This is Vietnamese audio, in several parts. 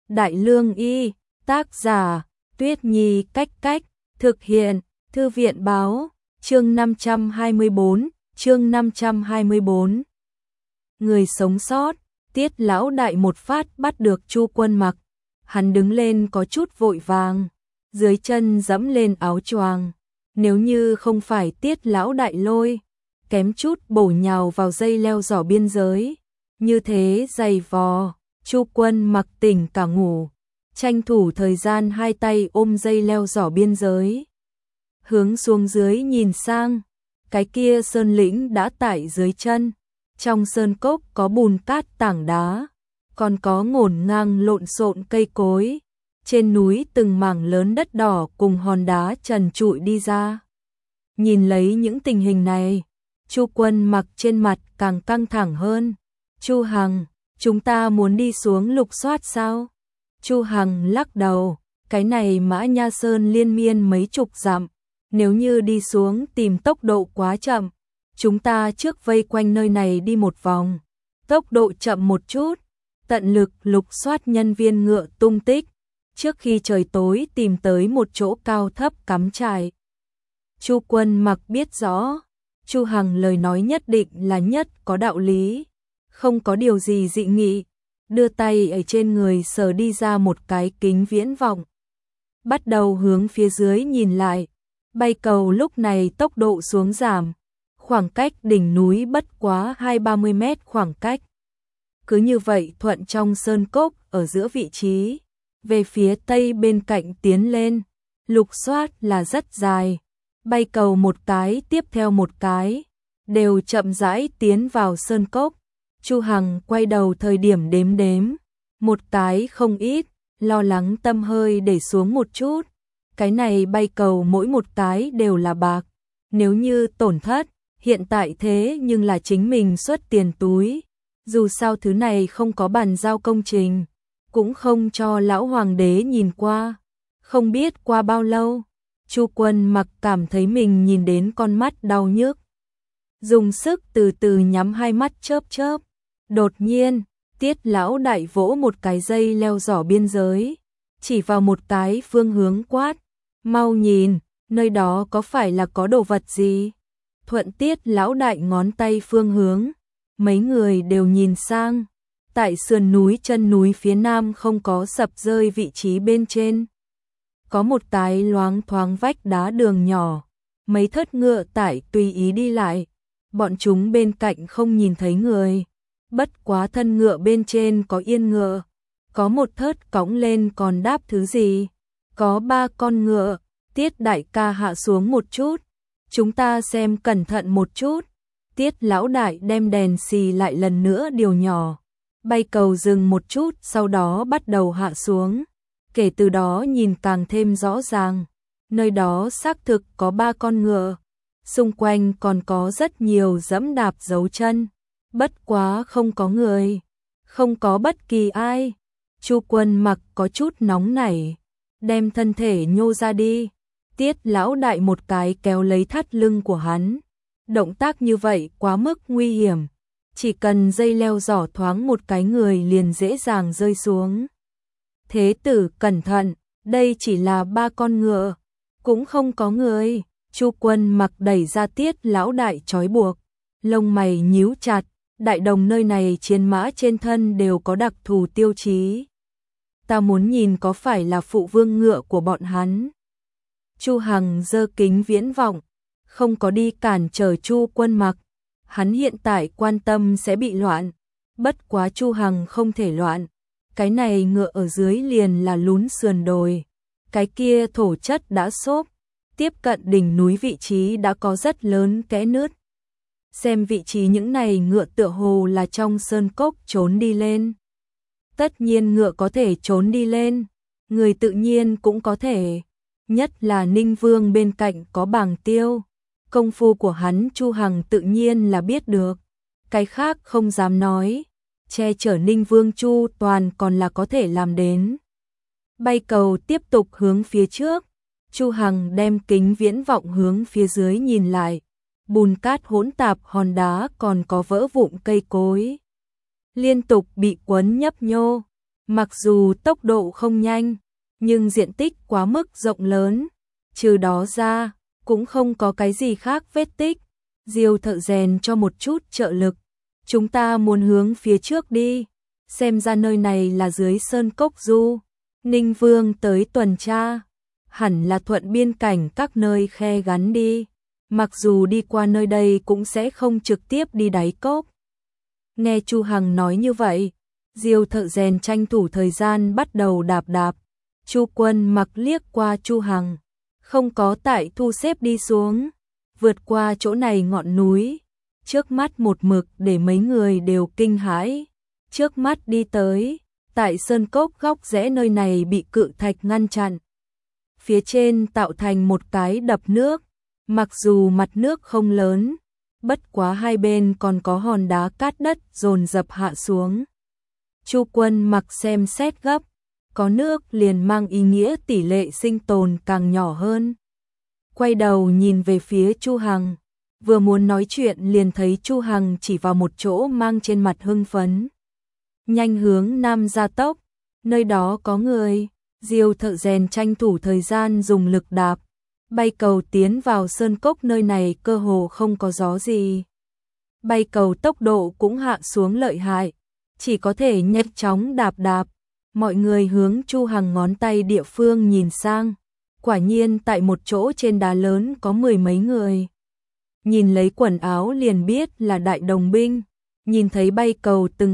Đại Lương Y, tác giả, Tuyết Nhi Cách Cách, thực hiện, Thư viện Báo, chương 524. Người sống sót, Tiết lão đại một phát bắt được Chu Quân Mặc. Hắn đứng lên có chút vội vàng, dưới chân dẫm lên áo choàng. Nếu như không phải Tiết lão đại lôi, kém chút bổ nhào vào dây leo giỏ biên giới. Như thế giày vò, Chu Quân Mặc tỉnh cả ngủ, tranh thủ thời gian hai tay ôm dây leo giỏ biên giới. Hướng xuống dưới nhìn sang, cái kia sơn lĩnh đã tại dưới chân. Trong sơn cốc có bùn cát tảng đá, còn có ngổn ngang lộn xộn cây cối. Trên núi từng mảng lớn đất đỏ cùng hòn đá trần trụi đi ra. Nhìn lấy những tình hình này, Chu Quân Mặc trên mặt càng căng thẳng hơn. Chu Hằng, chúng ta muốn đi xuống lục soát sao? Chu Hằng lắc đầu, cái này Mã Nha Sơn liên miên mấy chục dặm, nếu như đi xuống tìm tốc độ quá chậm, chúng ta trước vây quanh nơi này đi một vòng, tốc độ chậm một chút, tận lực lục soát nhân viên ngựa tung tích, trước khi trời tối tìm tới một chỗ cao thấp cắm trại. Chu Quân Mặc biết rõ, Chu Hằng lời nói nhất định là nhất có đạo lý, không có điều gì dị nghị, đưa tay ở trên người sờ đi ra một cái kính viễn vọng. Bắt đầu hướng phía dưới nhìn lại, bay cầu lúc này tốc độ xuống giảm, khoảng cách đỉnh núi bất quá 20-30 mét khoảng cách. Cứ như vậy thuận trong sơn cốc ở giữa vị trí, về phía tây bên cạnh tiến lên, lục soát là rất dài, bay cầu một cái tiếp theo một cái, đều chậm rãi tiến vào sơn cốc. Chu Hằng quay đầu thời điểm đếm, một cái không ít, lo lắng tâm hơi để xuống một chút. Cái này bay cầu mỗi một cái đều là bạc, nếu như tổn thất, hiện tại thế nhưng là chính mình xuất tiền túi. Dù sao thứ này không có bàn giao công trình, cũng không cho lão hoàng đế nhìn qua. Không biết qua bao lâu, Chu Quân Mặc cảm thấy mình nhìn đến con mắt đau nhức. Dùng sức từ từ nhắm hai mắt chớp chớp. Đột nhiên, Tiết lão đại vỗ một cái dây leo giỏ biên giới, chỉ vào một cái phương hướng quát, mau nhìn, nơi đó có phải là có đồ vật gì? Thuận Tiết lão đại ngón tay phương hướng, mấy người đều nhìn sang, tại sườn núi chân núi phía nam không có sập rơi vị trí bên trên. Có một cái loáng thoáng vách đá đường nhỏ, mấy thớt ngựa tải tùy ý đi lại, bọn chúng bên cạnh không nhìn thấy người. Bất quá thân ngựa bên trên có yên ngựa, có một thớt cõng lên còn đáp thứ gì, có 3 con ngựa. Tiết đại ca hạ xuống một chút, chúng ta xem cẩn thận một chút. Tiết lão đại đem đèn xì lại lần nữa điều nhỏ, bay cầu dừng một chút sau đó bắt đầu hạ xuống, kể từ đó nhìn càng thêm rõ ràng, nơi đó xác thực có 3 con ngựa, xung quanh còn có rất nhiều dẫm đạp dấu chân. Bất quá không có người, không có bất kỳ ai. Chu Quân Mặc có chút nóng nảy, đem thân thể nhô ra đi. Tiết lão đại một cái kéo lấy thắt lưng của hắn. Động tác như vậy quá mức nguy hiểm, chỉ cần dây leo giỏ thoáng một cái người liền dễ dàng rơi xuống. Thế tử cẩn thận, đây chỉ là 3 con ngựa, cũng không có người. Chu Quân Mặc đẩy ra Tiết lão đại trói buộc, lông mày nhíu chặt. Đại đồng nơi này chiến mã trên thân đều có đặc thù tiêu chí. Ta muốn nhìn có phải là phụ vương ngựa của bọn hắn. Chu Hằng giơ kính viễn vọng, không có đi cản trở Chu Quân Mặc. Hắn hiện tại quan tâm sẽ bị loạn. Bất quá Chu Hằng không thể loạn. Cái này ngựa ở dưới liền là lún sườn đồi. Cái kia thổ chất đã xốp. Tiếp cận đỉnh núi vị trí đã có rất lớn kẽ nứt. Xem vị trí những này ngựa tựa hồ là trong sơn cốc trốn đi lên. Tất nhiên ngựa có thể trốn đi lên, người tự nhiên cũng có thể. Nhất là Ninh Vương bên cạnh có Bàng Tiêu. Công phu của hắn Chu Hằng tự nhiên là biết được. Cái khác không dám nói. Che chở Ninh Vương Chu toàn còn là có thể làm đến. Bay cầu tiếp tục hướng phía trước. Chu Hằng đem kính viễn vọng hướng phía dưới nhìn lại. Bùn cát hỗn tạp hòn đá còn có vỡ vụn cây cối. Liên tục bị quấn nhấp nhô. Mặc dù tốc độ không nhanh, nhưng diện tích quá mức rộng lớn, trừ đó ra, cũng không có cái gì khác vết tích. Diêu Thợ Rèn cho một chút trợ lực. Chúng ta muốn hướng phía trước đi, xem ra nơi này là dưới sơn cốc du. Ninh Vương tới tuần tra, hẳn là thuận biên cảnh các nơi khe gắn đi. Mặc dù đi qua nơi đây cũng sẽ không trực tiếp đi đáy cốc. Nghe Chu Hằng nói như vậy, Diêu Thợ Rèn tranh thủ thời gian bắt đầu đạp đạp. Chu Quân Mặc liếc qua Chu Hằng, không có tại thu xếp đi xuống, vượt qua chỗ này ngọn núi, trước mắt một mực để mấy người đều kinh hãi. Trước mắt đi tới, tại sơn cốc góc rẽ nơi này bị cự thạch ngăn chặn. Phía trên tạo thành một cái đập nước, mặc dù mặt nước không lớn, bất quá hai bên còn có hòn đá cát đất dồn dập hạ xuống. Chu Quân Mặc xem xét gấp, có nước liền mang ý nghĩa tỷ lệ sinh tồn càng nhỏ hơn. Quay đầu nhìn về phía Chu Hằng, vừa muốn nói chuyện liền thấy Chu Hằng chỉ vào một chỗ mang trên mặt hưng phấn. Nhanh hướng nam gia tốc, nơi đó có người. Diêu Thợ Rèn tranh thủ thời gian dùng lực đạp, bay cầu tiến vào sơn cốc nơi này cơ hồ không có gió gì. Bay cầu tốc độ cũng hạ xuống lợi hại, chỉ có thể nhanh chóng đạp đạp. Mọi người hướng Chu Hằng ngón tay địa phương nhìn sang, quả nhiên tại một chỗ trên đá lớn có mười mấy người. Nhìn lấy quần áo liền biết là đại đồng binh, nhìn thấy bay cầu từng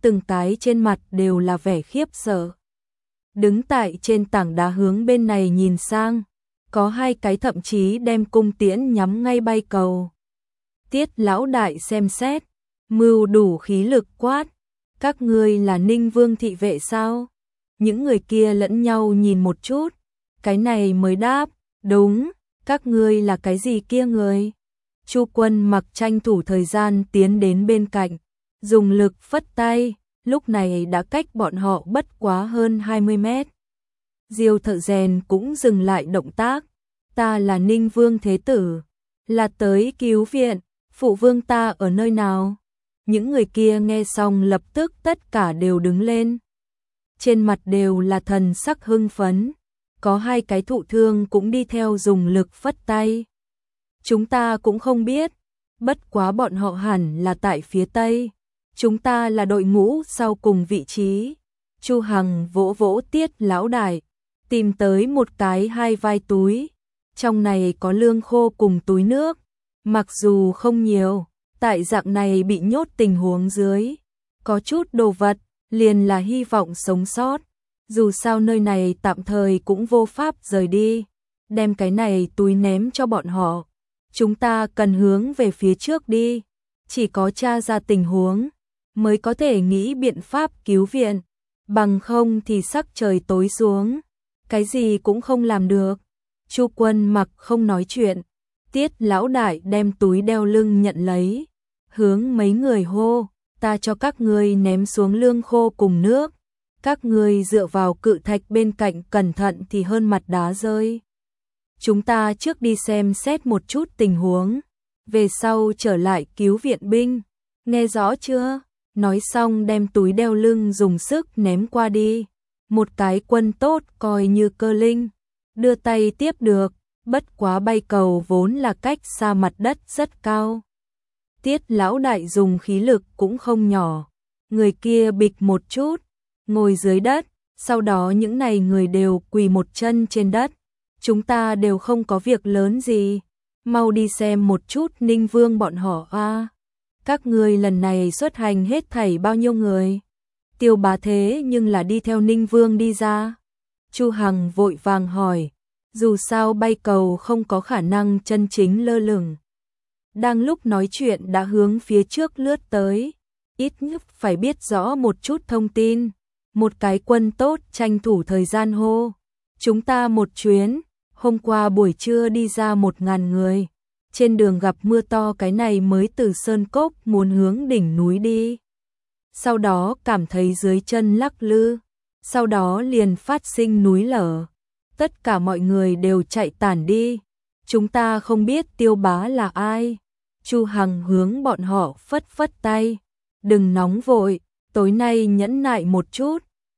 cái trên mặt đều là vẻ khiếp sợ. Đứng tại trên tảng đá hướng bên này nhìn sang, có hai cái thậm chí đem cung tiễn nhắm ngay bay cầu. Tiết lão đại xem xét, mưu đủ khí lực quát, các ngươi là Ninh Vương thị vệ sao? Những người kia lẫn nhau nhìn một chút, cái này mới đáp, đúng, các ngươi là cái gì kia người? Chu Quân Mặc tranh thủ thời gian tiến đến bên cạnh, dùng lực phất tay, lúc này đã cách bọn họ bất quá hơn 20 mét. Diêu Thợ Rèn cũng dừng lại động tác, ta là Ninh Vương Thế Tử, là tới cứu viện, phụ vương ta ở nơi nào? Những người kia nghe xong lập tức tất cả đều đứng lên. Trên mặt đều là thần sắc hưng phấn, có hai cái thụ thương cũng đi theo dùng lực phất tay. Chúng ta cũng không biết, bất quá bọn họ hẳn là tại phía tây. Chúng ta là đội ngũ sau cùng vị trí. Chu Hằng vỗ vỗ Tiết lão đại, tìm tới một cái hai vai túi. Trong này có lương khô cùng túi nước. Mặc dù không nhiều, tại dạng này bị nhốt tình huống dưới, có chút đồ vật, liền là hy vọng sống sót. Dù sao nơi này tạm thời cũng vô pháp rời đi. Đem cái này túi ném cho bọn họ. Chúng ta cần hướng về phía trước đi. Chỉ có tra ra tình huống mới có thể nghĩ biện pháp cứu viện, bằng không thì sắc trời tối xuống, cái gì cũng không làm được. Chu Quân Mặc không nói chuyện, Tiết lão đại đem túi đeo lưng nhận lấy, hướng mấy người hô, ta cho các ngươi ném xuống lương khô cùng nước, các ngươi dựa vào cự thạch bên cạnh cẩn thận thì hơn mặt đá rơi. Chúng ta trước đi xem xét một chút tình huống, về sau trở lại cứu viện binh, nghe rõ chưa? Nói xong đem túi đeo lưng dùng sức ném qua đi. Một cái quân tốt coi như cơ linh, đưa tay tiếp được, bất quá bay cầu vốn là cách xa mặt đất rất cao. Tiết lão đại dùng khí lực cũng không nhỏ, người kia bịch một chút, ngồi dưới đất, sau đó những này người đều quỳ một chân trên đất. Chúng ta đều không có việc lớn gì, mau đi xem một chút Ninh Vương bọn họ a. Các ngươi lần này xuất hành hết thảy bao nhiêu người? Tiêu Bá thế nhưng là đi theo Ninh Vương đi ra. Chu Hằng vội vàng hỏi, dù sao bay cầu không có khả năng chân chính lơ lửng. Đang lúc nói chuyện đã hướng phía trước lướt tới, ít nhất phải biết rõ một chút thông tin. Một cái quân tốt tranh thủ thời gian hô, chúng ta một chuyến, hôm qua buổi trưa đi ra 1000 người. Trên đường gặp mưa to cái này mới từ sơn cốc muốn hướng đỉnh núi đi. Sau đó cảm thấy dưới chân lắc lư, sau đó liền phát sinh núi lở. Tất cả mọi người đều chạy tản đi. Chúng ta không biết Tiêu Bá là ai. Chu Hằng hướng bọn họ phất phất tay. Đừng nóng vội, tối nay nhẫn nại một chút.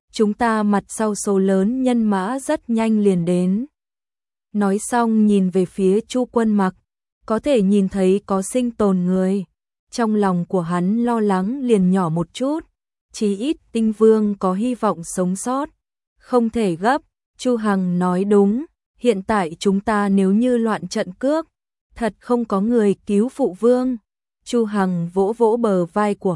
chúng ta mặt sau số lớn nhân mã rất nhanh liền đến. Nói xong nhìn về phía Chu Quân Mặc, có thể nhìn thấy có sinh tồn người. Trong lòng của hắn lo lắng liền nhỏ một chút, chí ít Tinh Vương có hy vọng sống sót. Không thể gấp, Chu Hằng nói đúng, hiện tại chúng ta nếu như loạn trận cước, thật không có người cứu phụ vương. Chu Hằng vỗ vỗ bờ vai của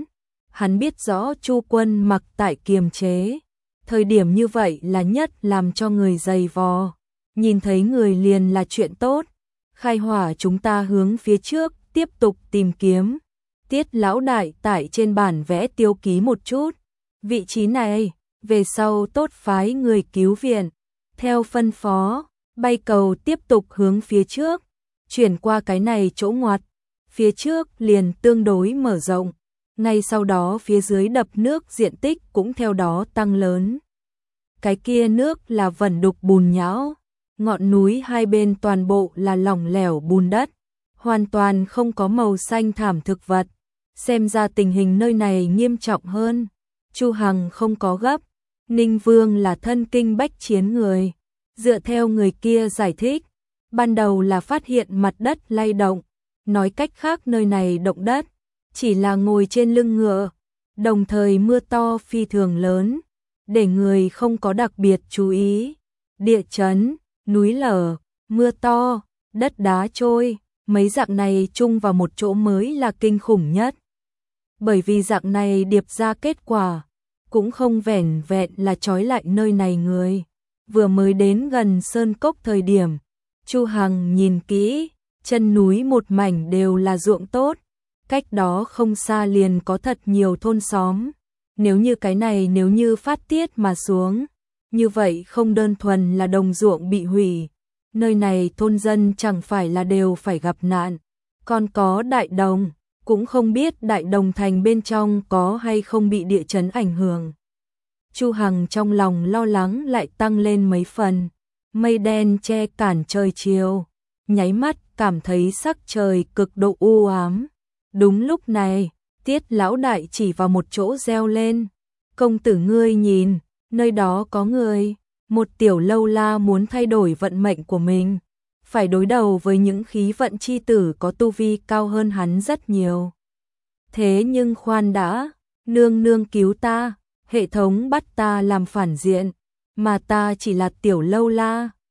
hắn biết rõ Chu Quân Mặc tại kiềm chế. Thời điểm như vậy là nhất làm cho người dày vò, nhìn thấy người liền là chuyện tốt. Khai hỏa chúng ta hướng phía trước, tiếp tục tìm kiếm. Tiết lão đại tại trên bản vẽ tiêu ký một chút. Vị trí này, về sau tốt phái người cứu viện. Theo phân phó, bay cầu tiếp tục hướng phía trước. Chuyển qua cái này chỗ ngoặt. Phía trước liền tương đối mở rộng. Ngay sau đó phía dưới đập nước diện tích cũng theo đó tăng lớn. Cái kia nước là vẩn đục bùn nhão. Ngọn núi hai bên toàn bộ là lỏng lẻo bùn đất. Hoàn toàn không có màu xanh thảm thực vật. Xem ra tình hình nơi này nghiêm trọng hơn. Chu Hằng không có gấp. Ninh Vương là thân kinh bách chiến người. Dựa theo người kia giải thích, ban đầu là phát hiện mặt đất lay động. Nói cách khác nơi này động đất, chỉ là ngồi trên lưng ngựa. Đồng thời mưa to phi thường lớn, để người không có đặc biệt chú ý. Địa chấn, núi lở, mưa to, đất đá trôi, mấy dạng này chung vào một chỗ mới là kinh khủng nhất. Bởi vì dạng này điệp ra kết quả, cũng không vẻn vẹn là trói lại nơi này người. Vừa mới đến gần sơn cốc thời điểm, Chu Hằng nhìn kỹ, chân núi một mảnh đều là ruộng tốt, cách đó không xa liền có thật nhiều thôn xóm. Nếu như cái này nếu như phát tiết mà xuống, như vậy không đơn thuần là đồng ruộng bị hủy, nơi này thôn dân chẳng phải là đều phải gặp nạn. Còn có đại đồng, cũng không biết đại đồng thành bên trong có hay không bị địa chấn ảnh hưởng. Chu Hằng trong lòng lo lắng lại tăng lên mấy phần, mây đen che cản trời chiều, nháy mắt cảm thấy sắc trời cực độ u ám. Đúng lúc này, Tiết lão đại chỉ vào một chỗ reo lên, công tử ngươi nhìn, nơi đó có người. Một tiểu lâu la muốn thay đổi vận mệnh của mình, phải đối đầu với những khí vận chi tử có tu vi cao hơn hắn rất nhiều. Thế nhưng khoan đã, nương nương cứu ta, hệ thống bắt ta làm phản diện, mà ta chỉ là tiểu lâu la,